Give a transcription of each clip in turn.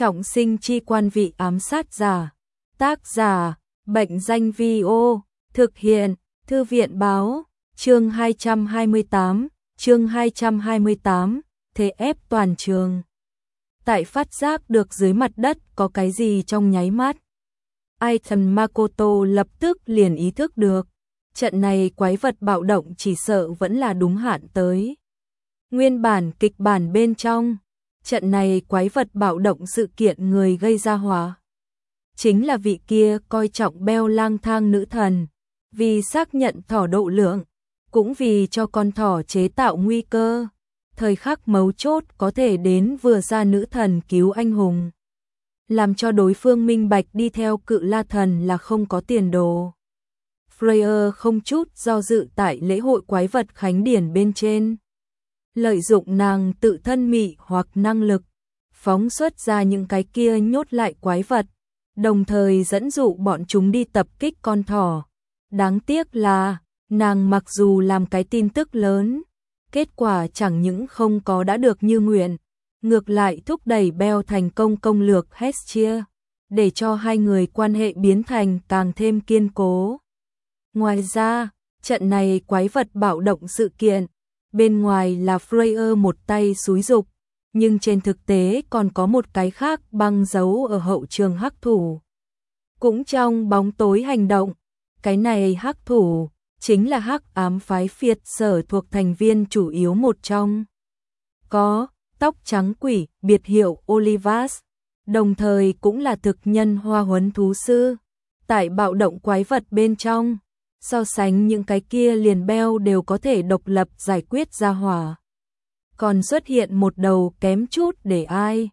Trọng sinh chi quan vị ám sát giả. Tác giả, Bệnh danh Vi-ô, thực hiện, Thư viện báo, chương 228, thế ép toàn trường. Tại phát giác được dưới mặt đất có cái gì trong nháy mắt, Aitan Makoto lập tức liền ý thức được, trận này quái vật bạo động chỉ sợ vẫn là đúng hạn tới. Nguyên bản kịch bản bên trong, trận này quái vật bạo động sự kiện người gây ra hỏa chính là vị kia coi trọng Bell lang thang nữ thần, vì xác nhận thỏ độ lượng, cũng vì cho con thỏ chế tạo nguy cơ, thời khắc mấu chốt có thể đến vừa ra nữ thần cứu anh hùng, làm cho đối phương minh bạch đi theo cự la thần là không có tiền đồ. Freya không chút do dự tại lễ hội quái vật khánh điển bên trên, lợi dụng nàng tự thân mị hoặc năng lực, phóng xuất ra những cái kia nhốt lại quái vật, đồng thời dẫn dụ bọn chúng đi tập kích con thỏ. Đáng tiếc là, nàng mặc dù làm cái tin tức lớn, kết quả chẳng những không có đã được như nguyện, ngược lại thúc đẩy Bell thành công công lược Hestia, để cho hai người quan hệ biến thành càng thêm kiên cố. Ngoài ra, trận này quái vật bạo động sự kiện, bên ngoài là Freya một tay xúi giục, nhưng trên thực tế còn có một cái khác băng giấu ở hậu trường hắc thủ. Cũng trong bóng tối hành động, cái này hắc thủ chính là hắc ám phái phiệt sở thuộc thành viên chủ yếu một trong. Có tóc trắng quỷ, biệt hiệu Olivas, đồng thời cũng là thực nhân hoa huấn thú sư. Tại bạo động quái vật bên trong, so sánh những cái kia liền Bell đều có thể độc lập giải quyết ra hỏa. Còn xuất hiện một đầu kém chút để ai.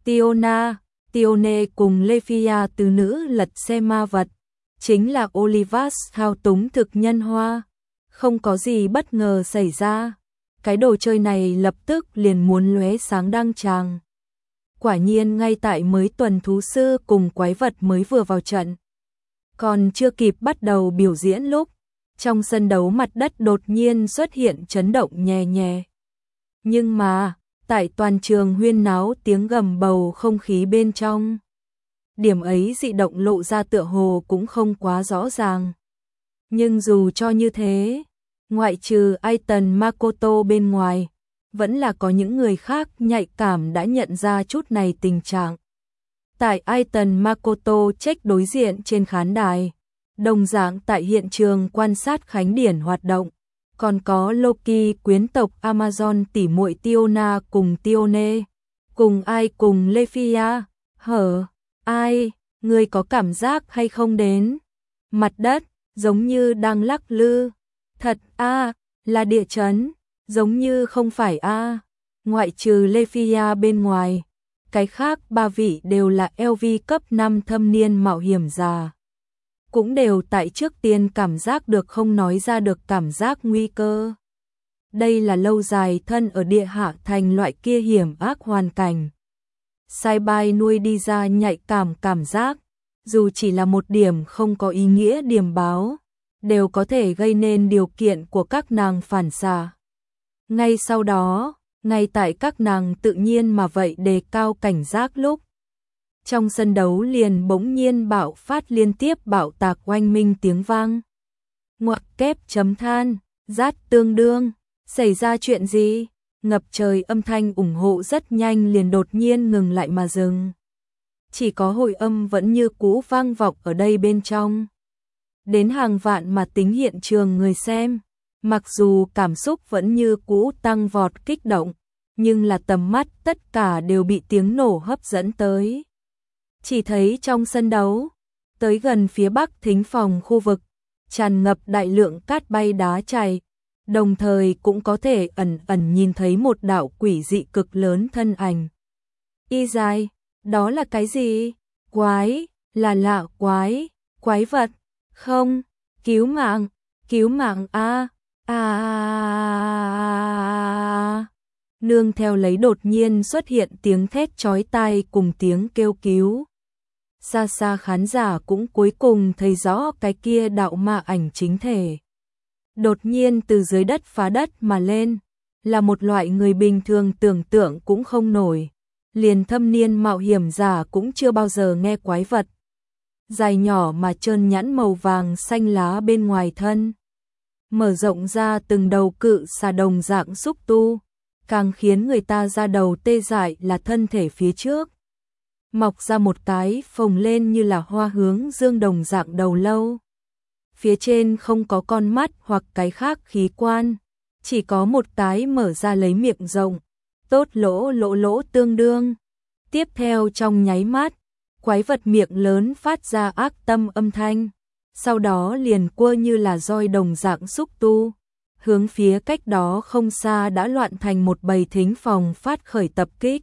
Tione cùng Lephia từ nữ lật xe ma vật, chính là Olivas thao túng thực nhân hoa. Không có gì bất ngờ xảy ra, cái đồ chơi này lập tức liền muốn lóe sáng đăng tràng. Quả nhiên ngay tại mới tuần thú sư cùng quái vật mới vừa vào trận, còn chưa kịp bắt đầu biểu diễn lúc, trong sân đấu mặt đất đột nhiên xuất hiện chấn động nhẹ nhẹ. Nhưng mà, tại toàn trường huyên náo tiếng gầm bầu không khí bên trong, điểm ấy dị động lộ ra tựa hồ cũng không quá rõ ràng. Nhưng dù cho như thế, ngoại trừ Aitan Makoto bên ngoài, vẫn là có những người khác nhạy cảm đã nhận ra chút này tình trạng. Tại Aitan Makoto check đối diện trên khán đài, đồng dạng tại hiện trường quan sát khánh điển hoạt động, còn có Loki quyến tộc Amazon tỷ muội Tiona cùng Tione, cùng ai cùng Lephia, ai, người có cảm giác hay không đến? Mặt đất, giống như đang lắc lư, thật là địa chấn, giống như không phải ngoại trừ Lephia bên ngoài, cái khác ba vị đều là LV cấp 5 thâm niên mạo hiểm già. Cũng đều tại trước tiên cảm giác được không nói ra được cảm giác nguy cơ. Đây là lâu dài thân ở địa hạ thành loại kia hiểm ác hoàn cảnh. Sai bai nuôi đi ra nhạy cảm giác, dù chỉ là một điểm không có ý nghĩa điểm báo, đều có thể gây nên điều kiện của các nàng phản xạ. Ngay sau đó, ngay tại các nàng tự nhiên mà vậy đề cao cảnh giác lúc, trong sân đấu liền bỗng nhiên bạo phát liên tiếp bạo tạc oanh minh tiếng vang. Ngoặc kép chấm than, rát tương đương, xảy ra chuyện gì? Ngập trời âm thanh ủng hộ rất nhanh liền đột nhiên ngừng lại mà dừng. Chỉ có hồi âm vẫn như cũ vang vọng ở đây bên trong. Đến hàng vạn mà tính hiện trường người xem, mặc dù cảm xúc vẫn như cũ tăng vọt kích động, nhưng là tầm mắt tất cả đều bị tiếng nổ hấp dẫn tới. Chỉ thấy trong sân đấu, tới gần phía bắc thính phòng khu vực, tràn ngập đại lượng cát bay đá chảy, đồng thời cũng có thể ẩn nhìn thấy một đạo quỷ dị cực lớn thân ảnh. Y dài, đó là cái gì? Quái, là lạ quái vật, không, cứu mạng Nương theo lấy đột nhiên xuất hiện tiếng thét chói tai cùng tiếng kêu cứu. Xa xa khán giả cũng cuối cùng thấy rõ cái kia đạo ma ảnh chính thể. Đột nhiên từ dưới đất phá đất mà lên, là một loại người bình thường tưởng tượng cũng không nổi. liền thâm niên mạo hiểm giả cũng chưa bao giờ nghe quái vật. Dài nhỏ mà trơn nhẵn màu vàng xanh lá bên ngoài thân. Mở rộng ra từng đầu cự xà đồng dạng xúc tu, càng khiến người ta ra đầu tê dại là thân thể phía trước. Mọc ra một cái phồng lên như là hoa hướng dương đồng dạng đầu lâu. Phía trên không có con mắt hoặc cái khác khí quan, chỉ có một cái mở ra lấy miệng rộng, tốt lỗ tương đương. Tiếp theo trong nháy mắt, quái vật miệng lớn phát ra ác tâm âm thanh, sau đó liền quơ như là roi đồng dạng xúc tu, hướng phía cách đó không xa đã loạn thành một bầy thính phòng phát khởi tập kích.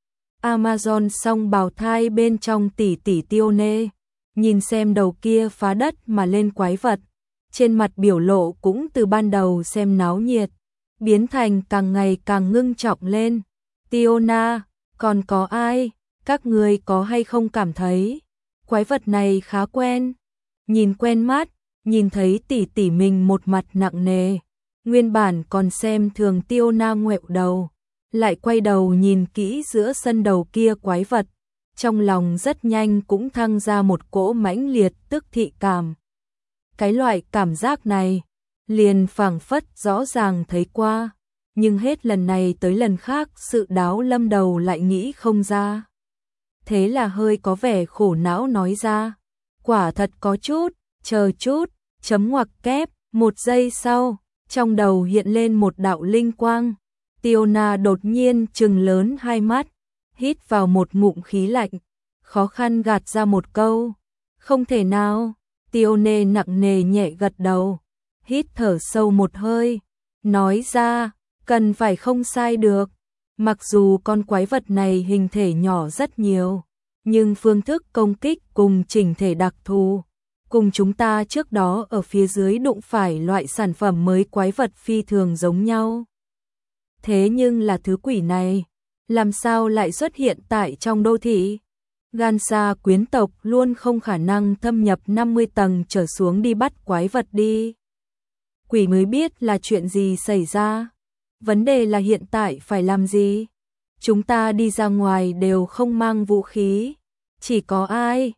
Amazon song bào thai bên trong tỷ tỷ Tione, nhìn xem đầu kia phá đất mà lên quái vật, trên mặt biểu lộ cũng từ ban đầu xem náo nhiệt, biến thành càng ngày càng ngưng trọng lên. Tiona, còn có ai? Các người có hay không cảm thấy quái vật này khá quen? Nhìn quen mắt, nhìn thấy tỷ tỷ mình một mặt nặng nề, nguyên bản còn xem thường Tiona ngoẹo đầu, lại quay đầu nhìn kỹ giữa sân đầu kia quái vật, trong lòng rất nhanh cũng thăng ra một cỗ mãnh liệt tức thị cảm. Cái loại cảm giác này, liền phảng phất rõ ràng thấy qua, nhưng hết lần này tới lần khác sự đáo lâm đầu lại nghĩ không ra. Thế là hơi có vẻ khổ não nói ra, quả thật có chút, chờ chút, chấm ngoặc kép, 1 giây sau, trong đầu hiện lên một đạo linh quang. Tiona đột nhiên trừng lớn hai mắt, hít vào một ngụm khí lạnh, khó khăn gạt ra một câu, không thể nào. Tione nặng nề nhẹ gật đầu, hít thở sâu một hơi, nói ra, cần phải không sai được. Mặc dù con quái vật này hình thể nhỏ rất nhiều, nhưng phương thức công kích cùng chỉnh thể đặc thù, cùng chúng ta trước đó ở phía dưới đụng phải loại sản phẩm mới quái vật phi thường giống nhau. Thế nhưng là thứ quỷ này, làm sao lại xuất hiện tại trong đô thị? Gansa quyến tộc luôn không khả năng thâm nhập 50 tầng trở xuống đi bắt quái vật đi. Quỷ mới biết là chuyện gì xảy ra. Vấn đề là hiện tại phải làm gì? Chúng ta đi ra ngoài đều không mang vũ khí. Chỉ có ai?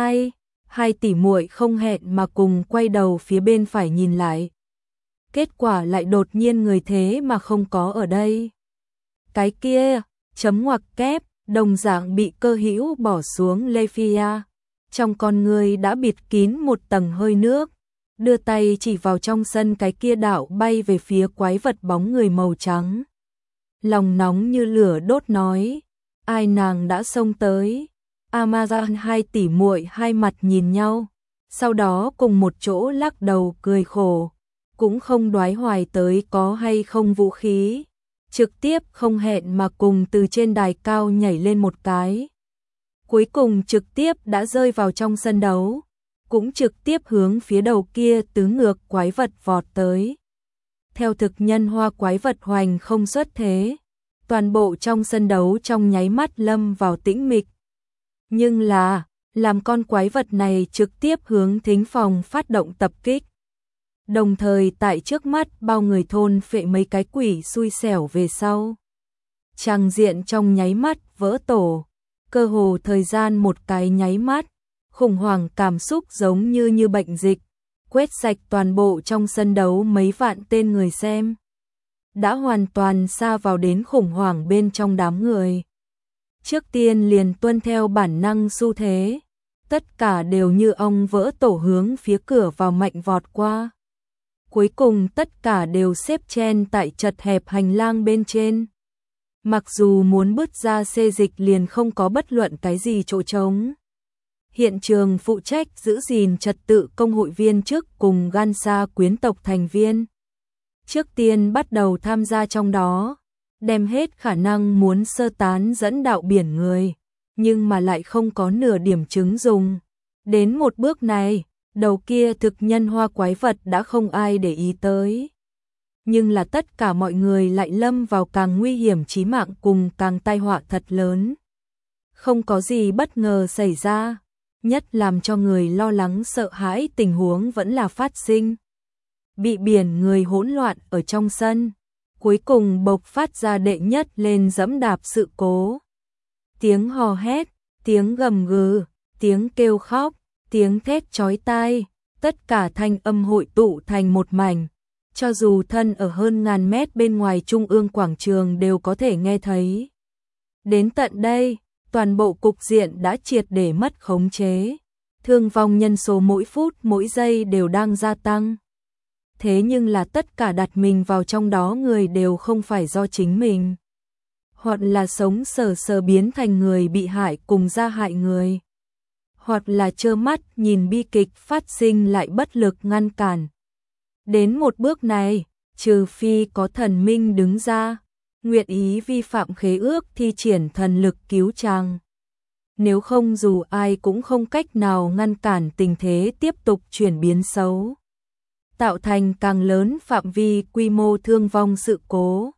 Hai tỷ muội không hẹn mà cùng quay đầu phía bên phải nhìn lại. Kết quả lại đột nhiên người thế mà không có ở đây. Cái kia, chấm ngoặc kép, đồng dạng bị cơ hữu bỏ xuống Lefia. Trong con người đã bịt kín một tầng hơi nước, đưa tay chỉ vào trong sân cái kia đạo bay về phía quái vật bóng người màu trắng. Lòng nóng như lửa đốt nói, ai nàng đã xông tới. Amazon hai tỷ muội hai mặt nhìn nhau, sau đó cùng một chỗ lắc đầu cười khổ, cũng không đoái hoài tới có hay không vũ khí, trực tiếp không hẹn mà cùng từ trên đài cao nhảy lên một cái. Cuối cùng trực tiếp đã rơi vào trong sân đấu, cũng trực tiếp hướng phía đầu kia tứ ngược quái vật vọt tới. Theo thực nhân hoa quái vật hoành không xuất thế, toàn bộ trong sân đấu trong nháy mắt lâm vào tĩnh mịch. Nhưng là, làm con quái vật này trực tiếp hướng thính phòng phát động tập kích. Đồng thời tại trước mắt bao người thôn phệ mấy cái quỷ xui xẻo về sau. Tràng diện trong nháy mắt vỡ tổ, cơ hồ thời gian một cái nháy mắt, khủng hoảng cảm xúc giống như bệnh dịch, quét sạch toàn bộ trong sân đấu mấy vạn tên người xem. Đã hoàn toàn sa vào đến khủng hoảng bên trong đám người. Trước tiên liền tuân theo bản năng xu thế, tất cả đều như ong vỡ tổ hướng phía cửa vào mạnh vọt qua. Cuối cùng tất cả đều xếp chen tại chật hẹp hành lang bên trên. Mặc dù muốn bứt ra xê dịch liền không có bất luận cái gì chỗ trống. Hiện trường phụ trách giữ gìn trật tự công hội viên trước cùng Gansa quyến tộc thành viên. Trước tiên bắt đầu tham gia trong đó, đem hết khả năng muốn sơ tán dẫn đạo biển người, nhưng mà lại không có nửa điểm chứng dùng. Đến một bước này, đầu kia thực nhân hoa quái vật đã không ai để ý tới. Nhưng là tất cả mọi người lại lâm vào càng nguy hiểm chí mạng cùng càng tai họa thật lớn. Không có gì bất ngờ xảy ra, nhất làm cho người lo lắng sợ hãi tình huống vẫn là phát sinh. Bị biển người hỗn loạn ở trong sân, cuối cùng bộc phát ra đệ nhất lên dẫm đạp sự cố. tiếng hò hét, tiếng gầm gừ, tiếng kêu khóc, tiếng thét chói tai, tất cả thanh âm hội tụ thành một mảnh. Cho dù thân ở hơn ngàn mét bên ngoài trung ương quảng trường đều có thể nghe thấy. Đến tận đây, toàn bộ cục diện đã triệt để mất khống chế. Thương vong nhân số mỗi phút mỗi giây đều đang gia tăng. Thế nhưng là tất cả đặt mình vào trong đó người đều không phải do chính mình. Hoặc là sống sờ sờ biến thành người bị hại cùng gia hại người. Hoặc là trơ mắt nhìn bi kịch phát sinh lại bất lực ngăn cản. Đến một bước này, trừ phi có thần minh đứng ra, nguyện ý vi phạm khế ước thi triển thần lực cứu chàng. Nếu không dù ai cũng không cách nào ngăn cản tình thế tiếp tục chuyển biến xấu, tạo thành càng lớn phạm vi quy mô thương vong sự cố.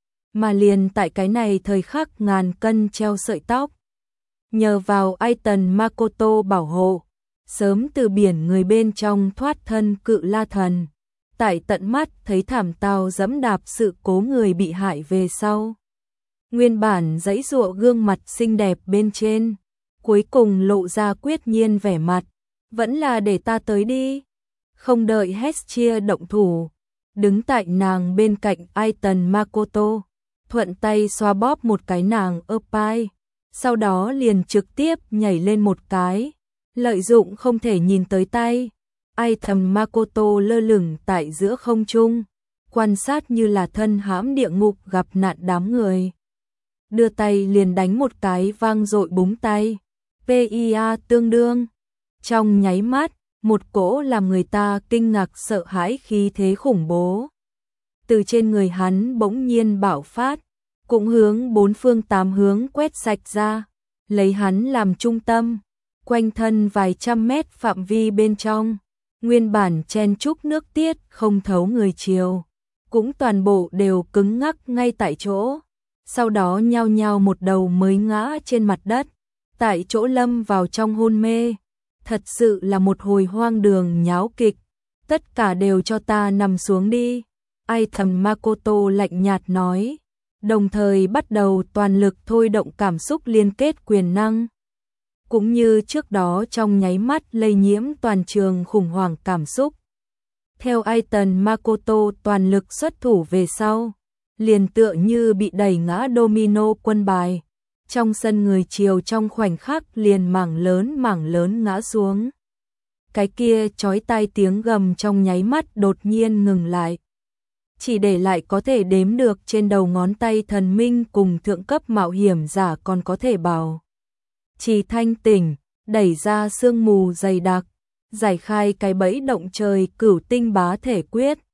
Mà liền tại cái này thời khắc ngàn cân treo sợi tóc, nhờ vào Aiton Makoto bảo hộ, sớm từ biển người bên trong thoát thân cự la thần, tại tận mắt thấy thảm tao dẫm đạp sự cố người bị hại về sau. Nguyên bản giãy giụa gương mặt xinh đẹp bên trên, cuối cùng lộ ra quyết nhiên vẻ mặt, vẫn là để ta tới đi. Không đợi Hestia động thủ, đứng tại nàng bên cạnh Aiton Makoto, thuận tay xoa bóp một cái nàng ơ pai, sau đó liền trực tiếp nhảy lên một cái, lợi dụng không thể nhìn tới tay. Aiton Makoto lơ lửng tại giữa không trung, quan sát như là thân hãm địa ngục gặp nạn đám người. Đưa tay liền đánh một cái vang dội búng tay, PIA tương đương. Trong nháy mắt, một cỗ làm người ta kinh ngạc sợ hãi khí thế khủng bố từ trên người hắn bỗng nhiên bạo phát, cũng hướng bốn phương tám hướng quét sạch ra, lấy hắn làm trung tâm, quanh thân vài trăm mét phạm vi bên trong, nguyên bản chen chúc nước tiết không thấu người chiều, cũng toàn bộ đều cứng ngắc ngay tại chỗ, sau đó nhao nhao một đầu mới ngã trên mặt đất, tại chỗ lâm vào trong hôn mê. Thật sự là một hồi hoang đường nháo kịch, tất cả đều cho ta nằm xuống đi. Aiton Makoto lạnh nhạt nói, đồng thời bắt đầu toàn lực thôi động cảm xúc liên kết quyền năng. Cũng như trước đó trong nháy mắt lây nhiễm toàn trường khủng hoảng cảm xúc. Theo Aiton Makoto toàn lực xuất thủ về sau, liền tựa như bị đẩy ngã domino quân bài. Trong sân người chiều trong khoảnh khắc liền mảng lớn ngã xuống. Cái kia chói tai tiếng gầm trong nháy mắt đột nhiên ngừng lại. Chỉ để lại có thể đếm được trên đầu ngón tay thần minh cùng thượng cấp mạo hiểm giả còn có thể bảo. Chỉ thanh tỉnh, đẩy ra sương mù dày đặc, giải khai cái bẫy động trời cửu tinh bá thể quyết.